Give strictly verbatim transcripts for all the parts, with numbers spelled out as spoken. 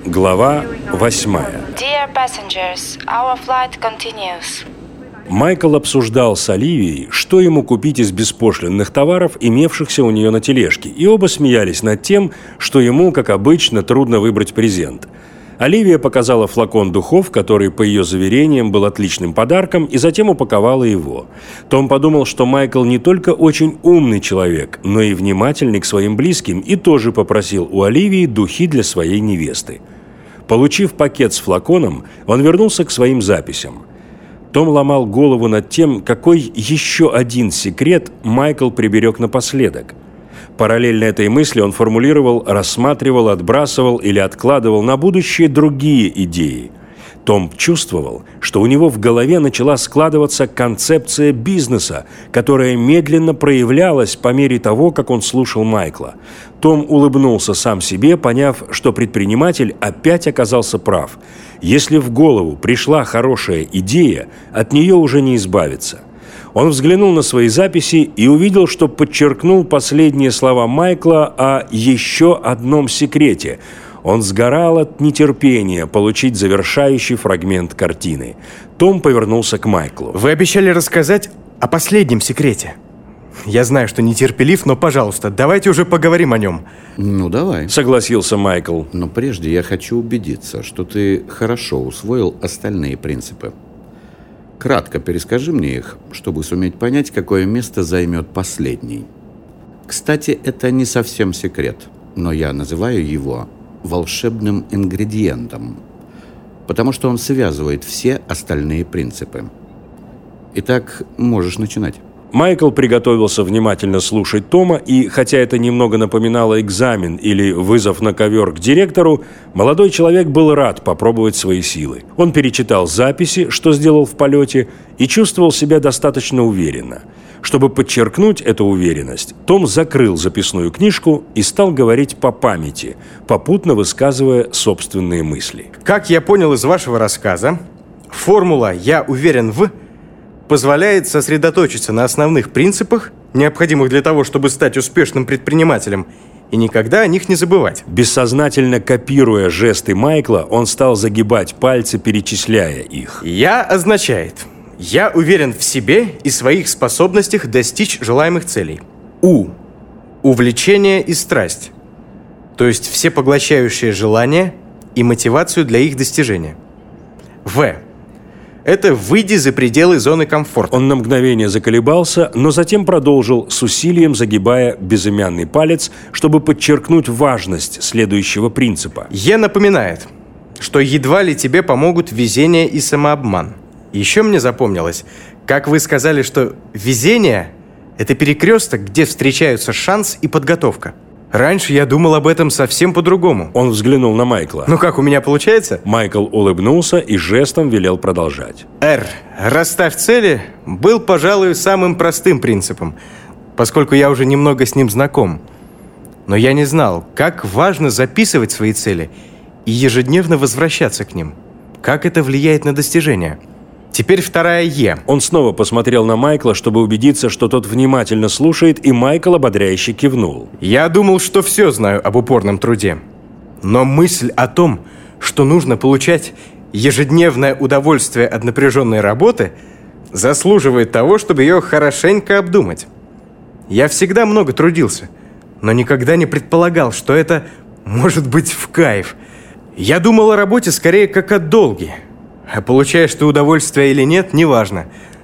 Глава восьмая. Dear passengers, our flight continues. Майкл обсуждал с Оливией, что ему купить из беспошлинных товаров, имевшихся у нее на тележке, и оба смеялись над тем, что ему, как обычно, трудно выбрать презент. Оливия показала флакон духов, который, по ее заверениям, был отличным подарком, и затем упаковала его. Том подумал, что Майкл не только очень умный человек, но и внимательный к своим близким, и тоже попросил у Оливии духи для своей невесты. Получив пакет с флаконом, он вернулся к своим записям. Том ломал голову над тем, какой еще один секрет Майкл приберег напоследок. Параллельно этой мысли он формулировал, рассматривал, отбрасывал или откладывал на будущее другие идеи. Том чувствовал, что у него в голове начала складываться концепция бизнеса, которая медленно проявлялась по мере того, как он слушал Майкла. Том улыбнулся сам себе, поняв, что предприниматель опять оказался прав. Если в голову пришла хорошая идея, от нее уже не избавиться. Он взглянул на свои записи и увидел, что подчеркнул последние слова Майкла о еще одном секрете. Он сгорал от нетерпения получить завершающий фрагмент картины. Том повернулся к Майклу. Вы обещали рассказать о последнем секрете. Я знаю, что нетерпелив, но, пожалуйста, давайте уже поговорим о нем. Ну, давай. Согласился Майкл. Но прежде я хочу убедиться, что ты хорошо усвоил остальные принципы. Кратко перескажи мне их, чтобы суметь понять, какое место займет последний. Кстати, это не совсем секрет, но я называю его волшебным ингредиентом, потому что он связывает все остальные принципы. Итак, можешь начинать. Майкл приготовился внимательно слушать Тома, и, хотя это немного напоминало экзамен или вызов на ковер к директору, молодой человек был рад попробовать свои силы. Он перечитал записи, что сделал в полете, и чувствовал себя достаточно уверенно. Чтобы подчеркнуть эту уверенность, Том закрыл записную книжку и стал говорить по памяти, попутно высказывая собственные мысли. Как я понял из вашего рассказа, формула «я уверен в» позволяет сосредоточиться на основных принципах, необходимых для того, чтобы стать успешным предпринимателем, и никогда о них не забывать. Бессознательно копируя жесты Майкла, он стал загибать пальцы, перечисляя их. «Я» означает «я уверен в себе и своих способностях достичь желаемых целей». «У» – увлечение и страсть, то есть всепоглощающее желание и мотивацию для их достижения. «В» это «выйди за пределы зоны комфорта». Он на мгновение заколебался, но затем продолжил, с усилием загибая безымянный палец, чтобы подчеркнуть важность следующего принципа. «Е» напоминает, что едва ли тебе помогут везение и самообман. Еще мне запомнилось, как вы сказали, что везение – это перекресток, где встречаются шанс и подготовка. Раньше я думал об этом совсем по-другому. Он взглянул на Майкла. Ну как, у меня получается? Майкл улыбнулся и жестом велел продолжать. «Р» – «расставь цели» был, пожалуй, самым простым принципом, поскольку я уже немного с ним знаком. Но я не знал, как важно записывать свои цели и ежедневно возвращаться к ним. Как это влияет на достижения? Теперь вторая «Е». Он снова посмотрел на Майкла, чтобы убедиться, что тот внимательно слушает, и Майкл ободряюще кивнул. Я думал, что все знаю об упорном труде. Но мысль о том, что нужно получать ежедневное удовольствие от напряженной работы, заслуживает того, чтобы ее хорошенько обдумать. Я всегда много трудился, но никогда не предполагал, что это может быть в кайф. Я думал о работе скорее как о долге. А получаешь ты удовольствие или нет, неважно.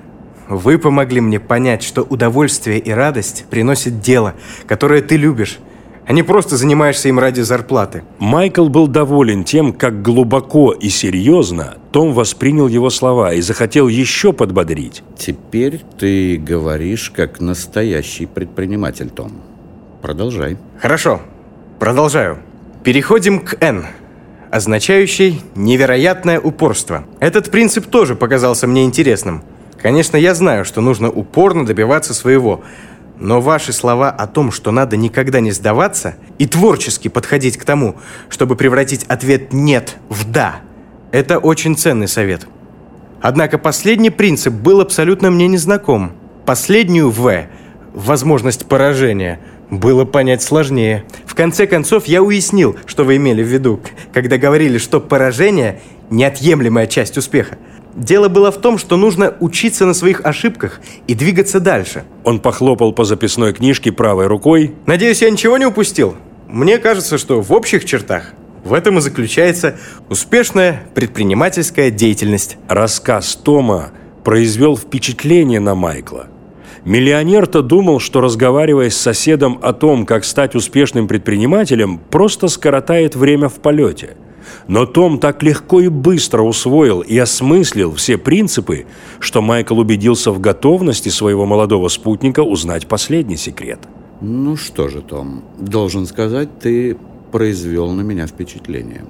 Вы помогли мне понять, что удовольствие и радость приносит дело, которое ты любишь, а не просто занимаешься им ради зарплаты. Майкл был доволен тем, как глубоко и серьезно Том воспринял его слова и захотел еще подбодрить. Теперь ты говоришь как настоящий предприниматель, Том. Продолжай. Хорошо, продолжаю. Переходим к «Н», означающий «невероятное упорство». Этот принцип тоже показался мне интересным. Конечно, я знаю, что нужно упорно добиваться своего, но ваши слова о том, что надо никогда не сдаваться и творчески подходить к тому, чтобы превратить ответ «нет» в «да», это очень ценный совет. Однако последний принцип был абсолютно мне незнаком. Последнюю «В», возможность поражения, было понять сложнее. В конце концов, я уяснил, что вы имели в виду, когда говорили, что поражение – неотъемлемая часть успеха. Дело было в том, что нужно учиться на своих ошибках и двигаться дальше. Он похлопал по записной книжке правой рукой. Надеюсь, я ничего не упустил? Мне кажется, что в общих чертах в этом и заключается успешная предпринимательская деятельность. Рассказ Тома произвел впечатление на Майкла. Миллионер-то думал, что, разговаривая с соседом о том, как стать успешным предпринимателем, просто скоротает время в полете. Но Том так легко и быстро усвоил и осмыслил все принципы, что Майкл убедился в готовности своего молодого спутника узнать последний секрет. Ну что же, Том, должен сказать, ты произвел на меня впечатление.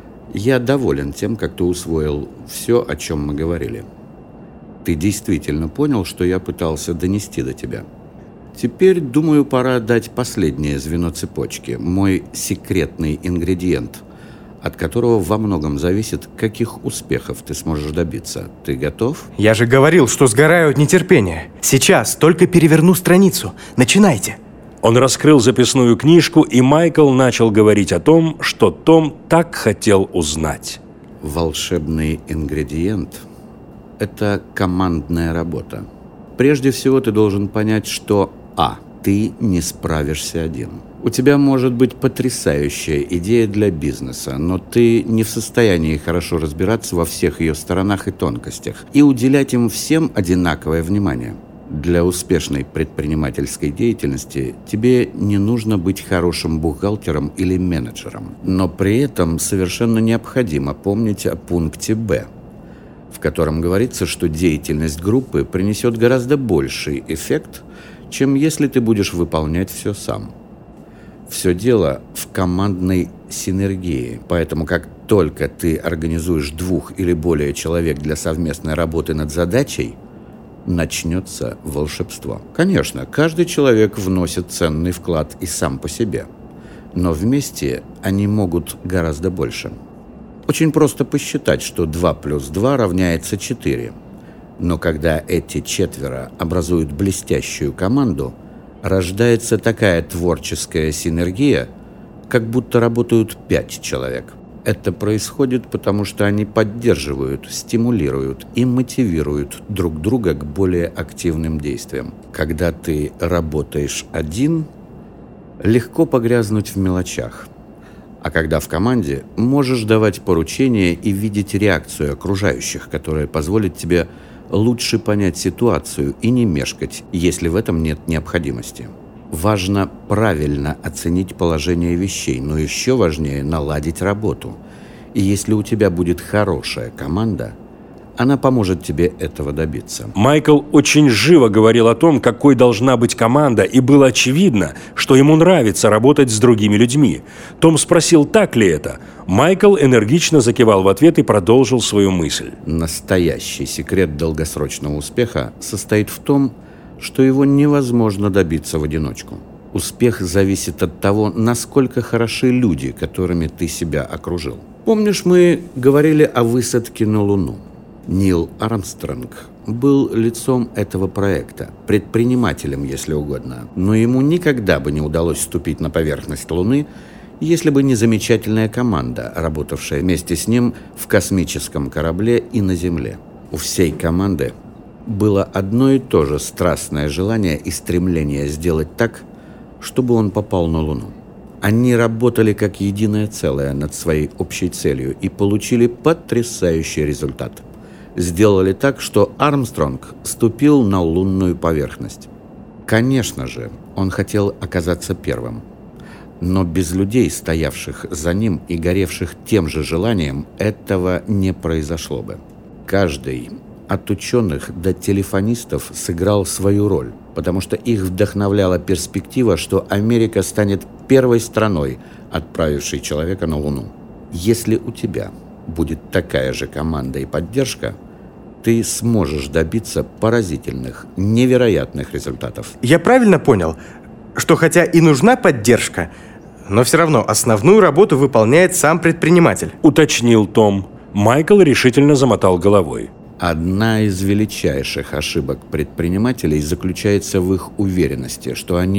Я доволен тем, как ты усвоил все, о чем мы говорили. Ты действительно понял, что я пытался донести до тебя. Теперь, думаю, пора дать последнее звено цепочки, мой секретный ингредиент, от которого во многом зависит, каких успехов ты сможешь добиться. Ты готов? Я же говорил, что сгораю от нетерпения. Сейчас только переверну страницу. Начинайте. Он раскрыл записную книжку, и Майкл начал говорить о том, что Том так хотел узнать. Волшебный ингредиент – это командная работа. Прежде всего ты должен понять, что а. ты не справишься один. У тебя может быть потрясающая идея для бизнеса, но ты не в состоянии хорошо разбираться во всех ее сторонах и тонкостях и уделять им всем одинаковое внимание. Для успешной предпринимательской деятельности тебе не нужно быть хорошим бухгалтером или менеджером, но при этом совершенно необходимо помнить о пункте Б, в котором говорится, что деятельность группы принесет гораздо больший эффект, чем если ты будешь выполнять все сам. Все дело в командной синергии, поэтому как только ты организуешь двух или более человек для совместной работы над задачей, начнется волшебство. Конечно, каждый человек вносит ценный вклад и сам по себе, но вместе они могут гораздо больше. Очень просто посчитать, что два плюс два равняется четыре. Но когда эти четверо образуют блестящую команду, рождается такая творческая синергия, как будто работают пять человек. Это происходит потому, что они поддерживают, стимулируют и мотивируют друг друга к более активным действиям. Когда ты работаешь один, легко погрязнуть в мелочах. А когда в команде, можешь давать поручения и видеть реакцию окружающих, которая позволит тебе лучше понять ситуацию и не мешкать, если в этом нет необходимости. Важно правильно оценить положение вещей, но еще важнее наладить работу. И если у тебя будет хорошая команда, она поможет тебе этого добиться. Майкл очень живо говорил о том, какой должна быть команда, и было очевидно, что ему нравится работать с другими людьми. Том спросил, так ли это. Майкл энергично закивал в ответ и продолжил свою мысль. Настоящий секрет долгосрочного успеха состоит в том, что его невозможно добиться в одиночку. Успех зависит от того, насколько хороши люди, которыми ты себя окружил. Помнишь, мы говорили о высадке на Луну? Нил Армстронг был лицом этого проекта, предпринимателем, если угодно, но ему никогда бы не удалось ступить на поверхность Луны, если бы не замечательная команда, работавшая вместе с ним в космическом корабле и на Земле. У всей команды было одно и то же страстное желание и стремление сделать так, чтобы он попал на Луну. Они работали как единое целое над своей общей целью и получили потрясающий результат. Сделали так, что Армстронг ступил на лунную поверхность. Конечно же, он хотел оказаться первым. Но без людей, стоявших за ним и горевших тем же желанием, этого не произошло бы. Каждый, от ученых до телефонистов, сыграл свою роль, потому что их вдохновляла перспектива, что Америка станет первой страной, отправившей человека на Луну. Если у тебя будет такая же команда и поддержка, ты сможешь добиться поразительных, невероятных результатов. Я правильно понял, что хотя и нужна поддержка, но все равно основную работу выполняет сам предприниматель? Уточнил Том. Майкл решительно замотал головой. Одна из величайших ошибок предпринимателей заключается в их уверенности, что они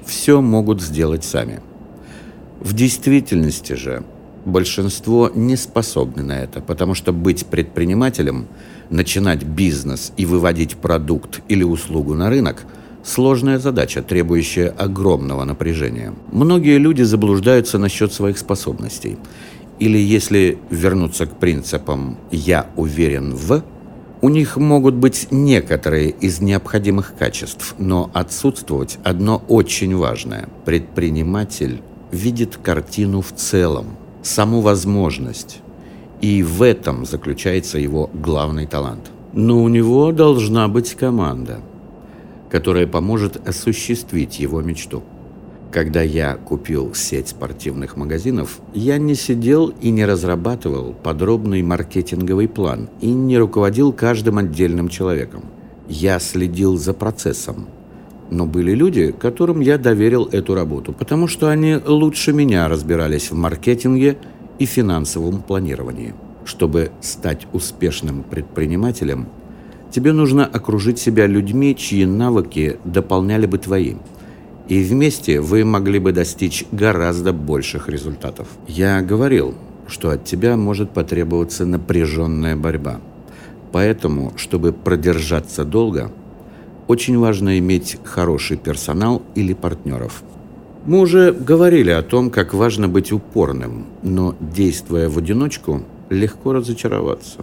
все могут сделать сами. В действительности же большинство не способны на это, потому что быть предпринимателем, начинать бизнес и выводить продукт или услугу на рынок – сложная задача, требующая огромного напряжения. Многие люди заблуждаются насчет своих способностей. Или, если вернуться к принципам «я уверен в», у них могут быть некоторые из необходимых качеств, но отсутствовать одно очень важное. Предприниматель видит картину в целом, саму возможность, и в этом заключается его главный талант. Но у него должна быть команда, которая поможет осуществить его мечту. Когда я купил сеть спортивных магазинов, я не сидел и не разрабатывал подробный маркетинговый план и не руководил каждым отдельным человеком. Я следил за процессом. Но были люди, которым я доверил эту работу, потому что они лучше меня разбирались в маркетинге и финансовом планировании. Чтобы стать успешным предпринимателем, тебе нужно окружить себя людьми, чьи навыки дополняли бы твои. И вместе вы могли бы достичь гораздо больших результатов. Я говорил, что от тебя может потребоваться напряженная борьба. Поэтому, чтобы продержаться долго, очень важно иметь хороший персонал или партнеров. Мы уже говорили о том, как важно быть упорным, но, действуя в одиночку, легко разочароваться.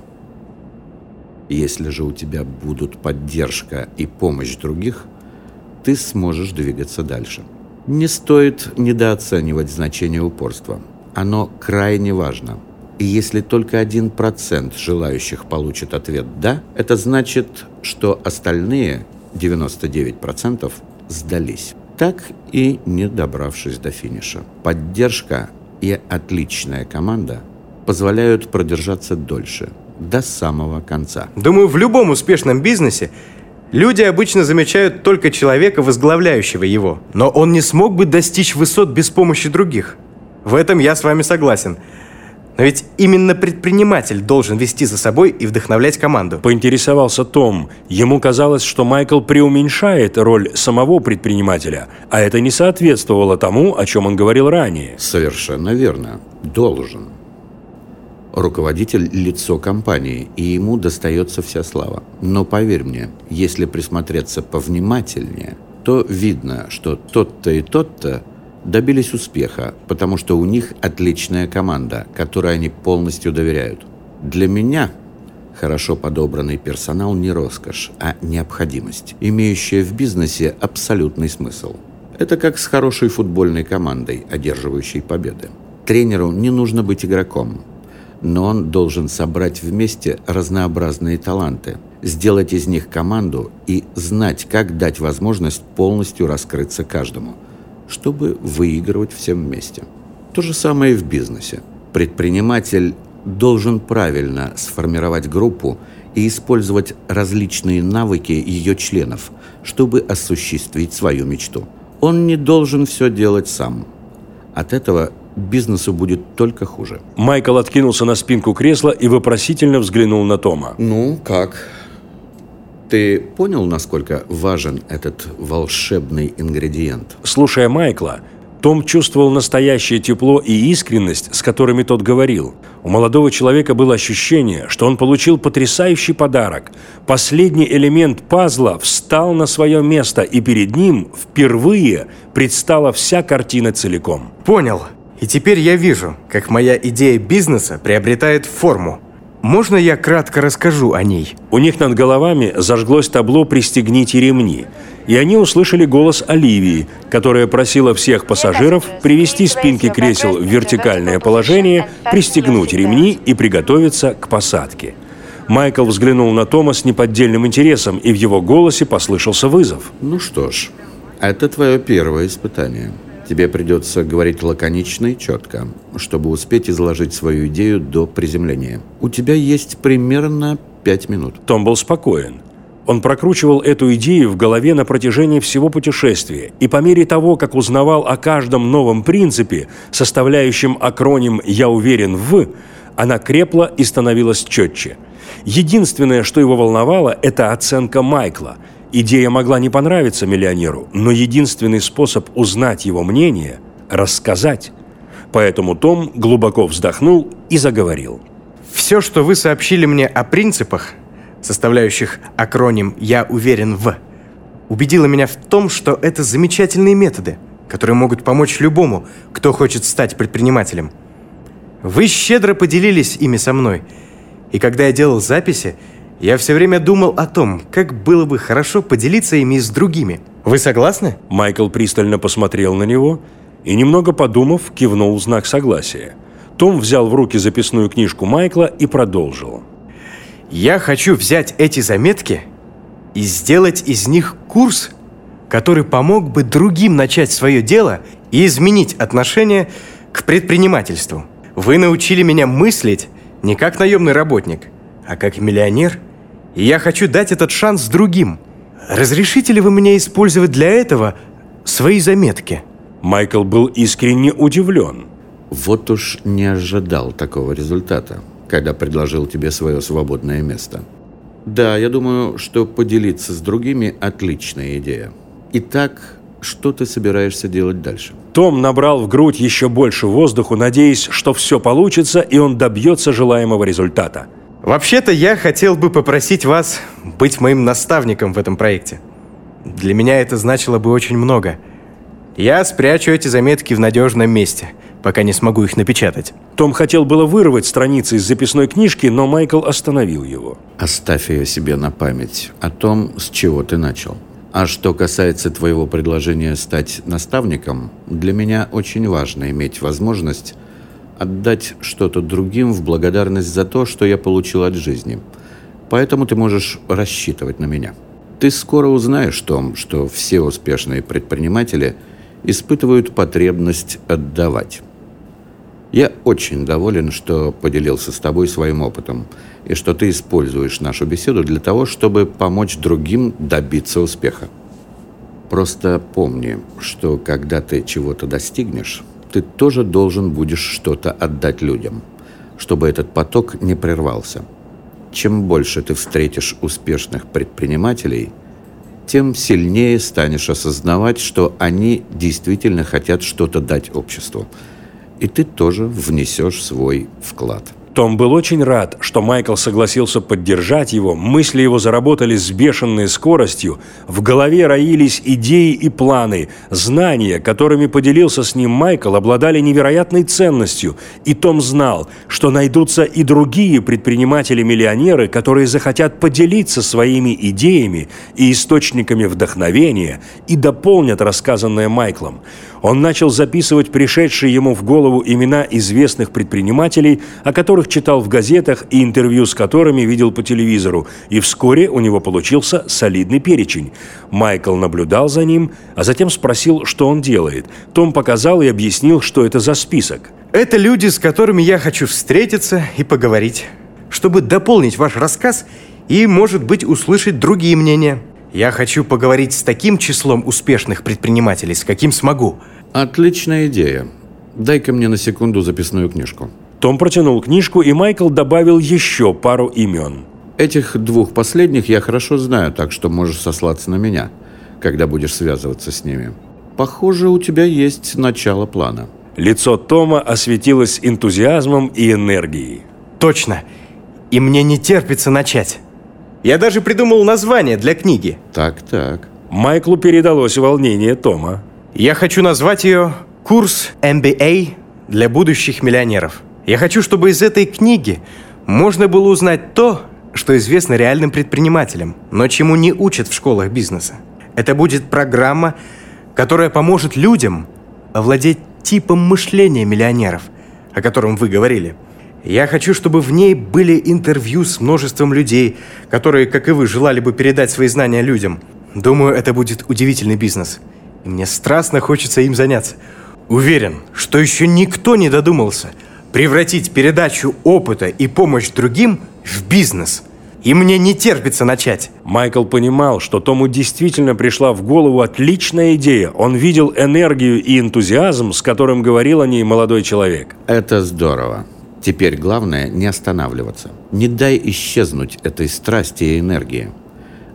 Если же у тебя будут поддержка и помощь других, ты сможешь двигаться дальше. Не стоит недооценивать значение упорства. Оно крайне важно. И если только один процент желающих получит ответ «да», это значит, что остальные девяносто девять процентов сдались, так и не добравшись до финиша. Поддержка и отличная команда позволяют продержаться дольше, до самого конца. Думаю, в любом успешном бизнесе люди обычно замечают только человека, возглавляющего его. Но он не смог бы достичь высот без помощи других. В этом я с вами согласен. Но ведь именно предприниматель должен вести за собой и вдохновлять команду. Поинтересовался Том. Ему казалось, что Майкл преуменьшает роль самого предпринимателя, а это не соответствовало тому, о чем он говорил ранее. Совершенно верно. Должен. Руководитель – лицо компании, и ему достается вся слава. Но поверь мне, если присмотреться повнимательнее, то видно, что тот-то и тот-то добились успеха, потому что у них отличная команда, которой они полностью доверяют. Для меня хорошо подобранный персонал не роскошь, а необходимость, имеющая в бизнесе абсолютный смысл. Это как с хорошей футбольной командой, одерживающей победы. Тренеру не нужно быть игроком, но он должен собрать вместе разнообразные таланты, сделать из них команду и знать, как дать возможность полностью раскрыться каждому, чтобы выигрывать всем вместе. То же самое и в бизнесе. Предприниматель должен правильно сформировать группу и использовать различные навыки ее членов, чтобы осуществить свою мечту. Он не должен все делать сам. От этого бизнесу будет только хуже. Майкл откинулся на спинку кресла и вопросительно взглянул на Тома. Ну, как? Ты понял, насколько важен этот волшебный ингредиент? Слушая Майкла, Том чувствовал настоящее тепло и искренность, с которыми тот говорил. У молодого человека было ощущение, что он получил потрясающий подарок. Последний элемент пазла встал на свое место, и перед ним впервые предстала вся картина целиком. Понял. И теперь я вижу, как моя идея бизнеса приобретает форму. Можно я кратко расскажу о ней? У них над головами зажглось табло «Пристегните ремни», и они услышали голос Оливии, которая просила всех пассажиров привести спинки кресел в вертикальное положение, пристегнуть ремни и приготовиться к посадке. Майкл взглянул на Тома с неподдельным интересом, и в его голосе послышался вызов. Ну что ж, это твое первое испытание. Тебе придется говорить лаконично и четко, чтобы успеть изложить свою идею до приземления. У тебя есть примерно пять минут. Том был спокоен. Он прокручивал эту идею в голове на протяжении всего путешествия, и по мере того, как узнавал о каждом новом принципе, составляющем акроним «Я уверен в», она крепла и становилась четче. Единственное, что его волновало, это оценка Майкла. Идея могла не понравиться миллионеру, но единственный способ узнать его мнение – рассказать. Поэтому Том глубоко вздохнул и заговорил. Все, что вы сообщили мне о принципах, составляющих акроним «Я уверен в», убедило меня в том, что это замечательные методы, которые могут помочь любому, кто хочет стать предпринимателем. Вы щедро поделились ими со мной, и когда я делал записи, я все время думал о том, как было бы хорошо поделиться ими с другими. Вы согласны? Майкл пристально посмотрел на него и, немного подумав, кивнул в знак согласия. Том взял в руки записную книжку Майкла и продолжил. Я хочу взять эти заметки и сделать из них курс, который помог бы другим начать свое дело и изменить отношение к предпринимательству. Вы научили меня мыслить не как наемный работник, а как миллионер, и я хочу дать этот шанс другим. Разрешите ли вы мне использовать для этого свои заметки? Майкл был искренне удивлен. Вот уж не ожидал такого результата, когда предложил тебе свое свободное место. Да, я думаю, что поделиться с другими – отличная идея. Итак, что ты собираешься делать дальше? Том набрал в грудь еще больше воздуху, надеясь, что все получится, и он добьется желаемого результата. Вообще-то я хотел бы попросить вас быть моим наставником в этом проекте. Для меня это значило бы очень много. Я спрячу эти заметки в надежном месте, пока не смогу их напечатать. Том хотел было вырвать страницы из записной книжки, но Майкл остановил его. Оставь ее себе на память о том, с чего ты начал. А что касается твоего предложения стать наставником, для меня очень важно иметь возможность отдать что-то другим в благодарность за то, что я получил от жизни. Поэтому ты можешь рассчитывать на меня. Ты скоро узнаешь, Том, что все успешные предприниматели испытывают потребность отдавать. Я очень доволен, что поделился с тобой своим опытом, и что ты используешь нашу беседу для того, чтобы помочь другим добиться успеха. Просто помни, что когда ты чего-то достигнешь, ты тоже должен будешь что-то отдать людям, чтобы этот поток не прервался. Чем больше ты встретишь успешных предпринимателей, тем сильнее станешь осознавать, что они действительно хотят что-то дать обществу. И ты тоже внесешь свой вклад. Том был очень рад, что Майкл согласился поддержать его, мысли его заработали с бешеной скоростью, в голове роились идеи и планы, знания, которыми поделился с ним Майкл, обладали невероятной ценностью, и Том знал, что найдутся и другие предприниматели-миллионеры, которые захотят поделиться своими идеями и источниками вдохновения и дополнят рассказанное Майклом. Он начал записывать пришедшие ему в голову имена известных предпринимателей, о которых читал в газетах и интервью с которыми видел по телевизору, и вскоре у него получился солидный перечень. Майкл наблюдал за ним, а затем спросил, что он делает. Том показал и объяснил, что это за список. Это люди, с которыми я хочу встретиться и поговорить, чтобы дополнить ваш рассказ и, может быть, услышать другие мнения. Я хочу поговорить с таким числом успешных предпринимателей, с каким смогу. Отличная идея. Дай-ка мне на секунду записную книжку. Том протянул книжку, и Майкл добавил еще пару имен. Этих двух последних я хорошо знаю, так что можешь сослаться на меня, когда будешь связываться с ними. Похоже, у тебя есть начало плана. Лицо Тома осветилось энтузиазмом и энергией. Точно. И мне не терпится начать. Я даже придумал название для книги. Так-так. Майклу передалось волнение Тома. Я хочу назвать ее «Курс эм би эй для будущих миллионеров». Я хочу, чтобы из этой книги можно было узнать то, что известно реальным предпринимателям, но чему не учат в школах бизнеса. Это будет программа, которая поможет людям овладеть типом мышления миллионеров, о котором вы говорили. Я хочу, чтобы в ней были интервью с множеством людей, которые, как и вы, желали бы передать свои знания людям. Думаю, это будет удивительный бизнес. И мне страстно хочется им заняться. Уверен, что еще никто не додумался превратить передачу опыта и помощь другим в бизнес. И мне не терпится начать. Майкл понимал, что Тому действительно пришла в голову отличная идея. Он видел энергию и энтузиазм, с которым говорил о ней молодой человек. Это здорово. Теперь главное не останавливаться. Не дай исчезнуть этой страсти и энергии.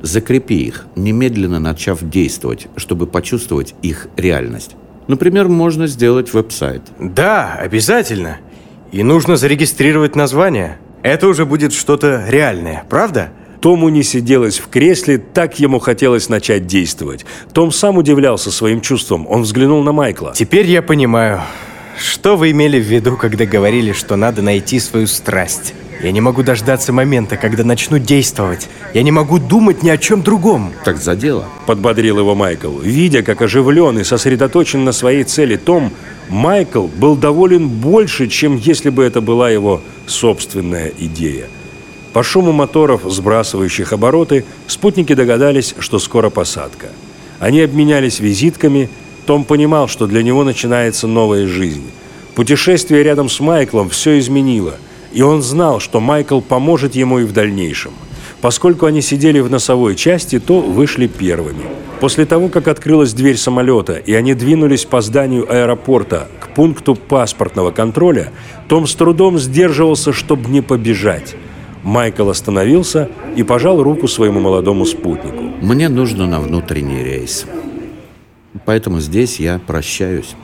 Закрепи их, немедленно начав действовать, чтобы почувствовать их реальность. Например, можно сделать веб-сайт. Да, обязательно. И нужно зарегистрировать название. Это уже будет что-то реальное, правда? Тому не сиделось в кресле, так ему хотелось начать действовать. Том сам удивлялся своим чувствам. Он взглянул на Майкла. Теперь я понимаю, что вы имели в виду, когда говорили, что надо найти свою страсть. Я не могу дождаться момента, когда начну действовать. Я не могу думать ни о чем другом. Так за дело. Подбодрил его Майкл. Видя, как оживлен и сосредоточен на своей цели Том, Майкл был доволен больше, чем если бы это была его собственная идея. По шуму моторов, сбрасывающих обороты, спутники догадались, что скоро посадка. Они обменялись визитками. Том понимал, что для него начинается новая жизнь. Путешествие рядом с Майклом все изменило, и он знал, что Майкл поможет ему и в дальнейшем. Поскольку они сидели в носовой части, то вышли первыми. После того, как открылась дверь самолета, и они двинулись по зданию аэропорта к пункту паспортного контроля, Том с трудом сдерживался, чтобы не побежать. Майкл остановился и пожал руку своему молодому спутнику. Мне нужно на внутренний рейс. Поэтому здесь я прощаюсь.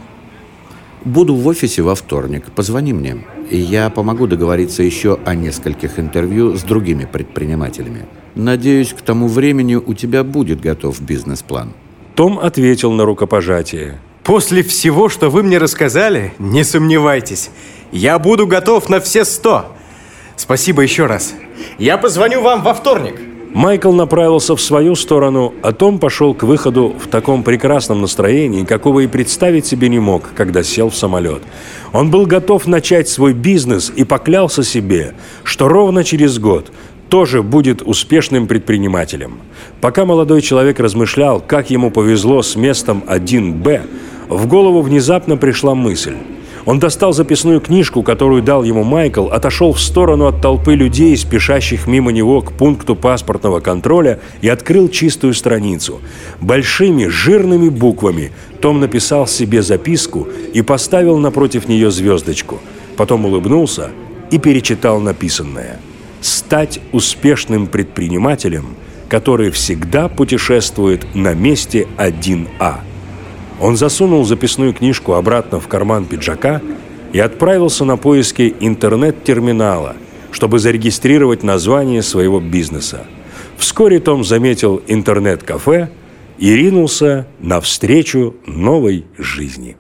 Буду в офисе во вторник. Позвони мне, и я помогу договориться еще о нескольких интервью с другими предпринимателями. Надеюсь, к тому времени у тебя будет готов бизнес-план. Том ответил на рукопожатие. После всего, что вы мне рассказали, не сомневайтесь, я буду готов на все сто. Спасибо еще раз. Я позвоню вам во вторник. Майкл направился в свою сторону, а Том пошел к выходу в таком прекрасном настроении, какого и представить себе не мог, когда сел в самолет. Он был готов начать свой бизнес и поклялся себе, что ровно через год тоже будет успешным предпринимателем. Пока молодой человек размышлял, как ему повезло с местом один Б, в голову внезапно пришла мысль. Он достал записную книжку, которую дал ему Майкл, отошел в сторону от толпы людей, спешащих мимо него к пункту паспортного контроля, и открыл чистую страницу. Большими жирными буквами Том написал себе записку и поставил напротив нее звездочку. Потом улыбнулся и перечитал написанное. «Стать успешным предпринимателем, который всегда путешествует на месте один А». Он засунул записную книжку обратно в карман пиджака и отправился на поиски интернет-терминала, чтобы зарегистрировать название своего бизнеса. Вскоре Том заметил интернет-кафе и ринулся навстречу новой жизни.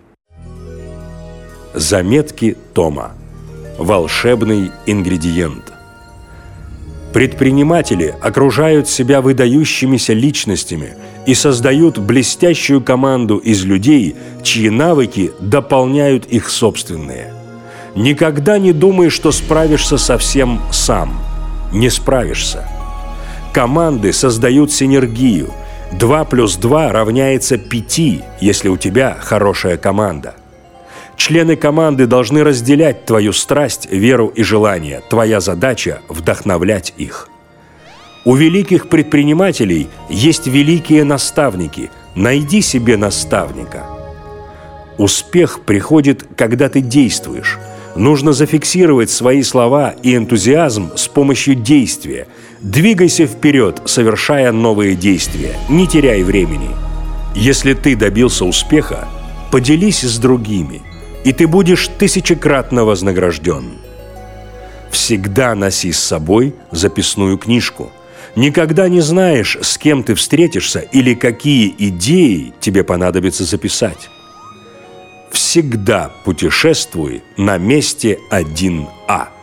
Заметки Тома. Волшебный ингредиент. Предприниматели окружают себя выдающимися личностями и создают блестящую команду из людей, чьи навыки дополняют их собственные. Никогда не думай, что справишься совсем сам. Не справишься. Команды создают синергию. два плюс два равняется пяти, если у тебя хорошая команда. Члены команды должны разделять твою страсть, веру и желание. Твоя задача – вдохновлять их. У великих предпринимателей есть великие наставники. Найди себе наставника. Успех приходит, когда ты действуешь. Нужно зафиксировать свои слова и энтузиазм с помощью действия. Двигайся вперед, совершая новые действия. Не теряй времени. Если ты добился успеха, поделись с другими, и ты будешь тысячекратно вознагражден. Всегда носи с собой записную книжку. Никогда не знаешь, с кем ты встретишься или какие идеи тебе понадобится записать. Всегда путешествуй на месте один А.